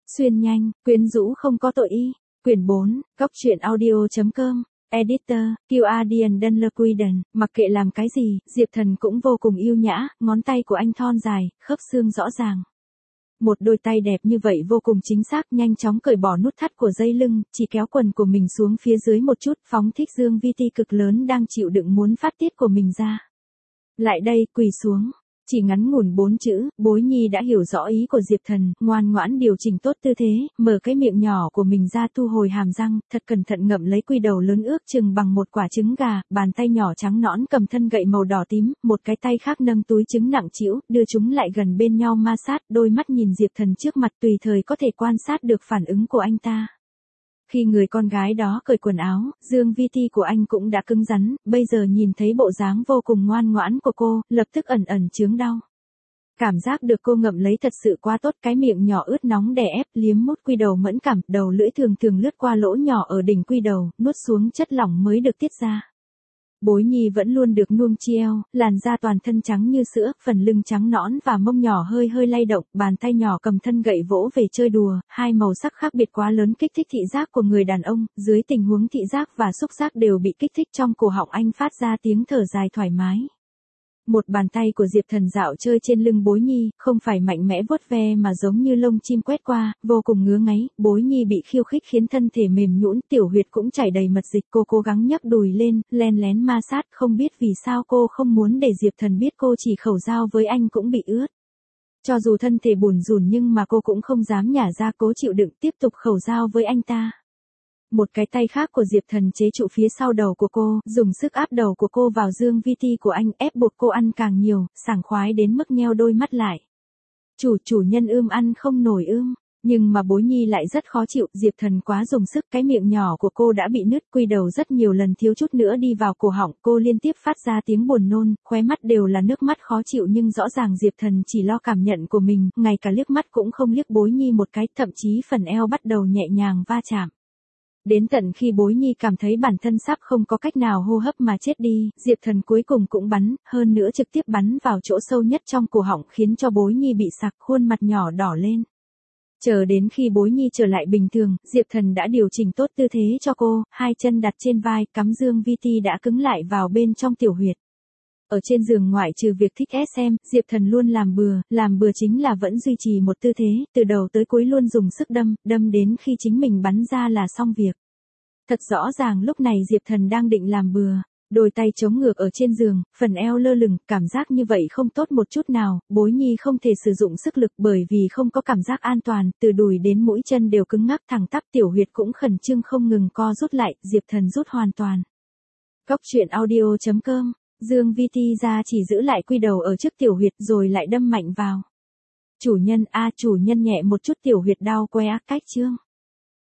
Xuyên nhanh, quyến rũ không có tội y. Quyển 4, Góc truyện audio.com. Editor, Guardian Dunlequiden. Mặc kệ làm cái gì, Diệp Thần cũng vô cùng yêu nhã, ngón tay của anh thon dài, khớp xương rõ ràng. Một đôi tay đẹp như vậy vô cùng chính xác, nhanh chóng cởi bỏ nút thắt của dây lưng, chỉ kéo quần của mình xuống phía dưới một chút, phóng thích dương vi ti cực lớn đang chịu đựng muốn phát tiết của mình ra. Lại đây, quỳ xuống. Chỉ ngắn ngủn 4 chữ, Bối Nhi đã hiểu rõ ý của Diệp Thần, ngoan ngoãn điều chỉnh tốt tư thế, mở cái miệng nhỏ của mình ra, thu hồi hàm răng, thật cẩn thận ngậm lấy quy đầu lớn ước chừng bằng một quả trứng gà, bàn tay nhỏ trắng nõn cầm thân gậy màu đỏ tím, một cái tay khác nâng túi trứng nặng trĩu, đưa chúng lại gần bên nhau ma sát, đôi mắt nhìn Diệp Thần trước mặt tùy thời có thể quan sát được phản ứng của anh ta. Khi người con gái đó cởi quần áo, dương vi ti của anh cũng đã cứng rắn, bây giờ nhìn thấy bộ dáng vô cùng ngoan ngoãn của cô, lập tức ẩn ẩn chướng đau. Cảm giác được cô ngậm lấy thật sự quá tốt, cái miệng nhỏ ướt nóng đè ép, liếm mút quy đầu mẫn cảm, đầu lưỡi thường thường lướt qua lỗ nhỏ ở đỉnh quy đầu, nuốt xuống chất lỏng mới được tiết ra. Bối Nhi vẫn luôn được nuông chiêu, làn da toàn thân trắng như sữa, phần lưng trắng nõn và mông nhỏ hơi hơi lay động, bàn tay nhỏ cầm thân gậy vỗ về chơi đùa, hai màu sắc khác biệt quá lớn kích thích thị giác của người đàn ông, dưới tình huống thị giác và xúc giác đều bị kích thích, trong cổ họng anh phát ra tiếng thở dài thoải mái. Một bàn tay của Diệp Thần dạo chơi trên lưng Bối Nhi, không phải mạnh mẽ vuốt ve mà giống như lông chim quét qua, vô cùng ngứa ngáy, Bối Nhi bị khiêu khích khiến thân thể mềm nhũn, tiểu huyệt cũng chảy đầy mật dịch, cô cố gắng nhấc đùi lên, len lén ma sát, không biết vì sao cô không muốn để Diệp Thần biết cô chỉ khẩu giao với anh cũng bị ướt. Cho dù thân thể bủn rủn nhưng mà cô cũng không dám nhả ra, cố chịu đựng tiếp tục khẩu giao với anh ta. Một cái tay khác của Diệp Thần chế trụ phía sau đầu của cô, dùng sức áp đầu của cô vào dương vi ti của anh, ép buộc cô ăn càng nhiều, sảng khoái đến mức nheo đôi mắt lại. Chủ nhân ăn không nổi nhưng mà Bối Nhi lại rất khó chịu, Diệp Thần quá dùng sức, cái miệng nhỏ của cô đã bị nứt, quy đầu rất nhiều lần thiếu chút nữa đi vào cổ họng, cô liên tiếp phát ra tiếng buồn nôn, khóe mắt đều là nước mắt khó chịu, nhưng rõ ràng Diệp Thần chỉ lo cảm nhận của mình, ngay cả liếc mắt cũng không liếc Bối Nhi một cái, thậm chí phần eo bắt đầu nhẹ nhàng va chạm. Đến tận khi Bối Nhi cảm thấy bản thân sắp không có cách nào hô hấp mà chết đi, Diệp Thần cuối cùng cũng bắn, hơn nữa trực tiếp bắn vào chỗ sâu nhất trong cổ họng, khiến cho Bối Nhi bị sặc, khuôn mặt nhỏ đỏ lên. Chờ đến khi Bối Nhi trở lại bình thường, Diệp Thần đã điều chỉnh tốt tư thế cho cô, hai chân đặt trên vai, cắm dương vi ti đã cứng lại vào bên trong tiểu huyệt. Ở trên giường ngoại trừ việc thích SM, Diệp Thần luôn làm bừa chính là vẫn duy trì một tư thế, từ đầu tới cuối luôn dùng sức đâm đến khi chính mình bắn ra là xong việc. Thật rõ ràng lúc này Diệp Thần đang định làm bừa, đôi tay chống ngược ở trên giường, phần eo lơ lửng, cảm giác như vậy không tốt một chút nào, Bối Nhi không thể sử dụng sức lực bởi vì không có cảm giác an toàn, từ đùi đến mũi chân đều cứng ngắc thẳng tắp, tiểu huyệt cũng khẩn trương không ngừng co rút lại, Diệp Thần rút hoàn toàn. Góc truyện audio.com. Dương vi ti ra chỉ giữ lại quy đầu ở trước tiểu huyệt rồi lại đâm mạnh vào. Chủ nhân nhẹ một chút, tiểu huyệt đau que ác cách chương.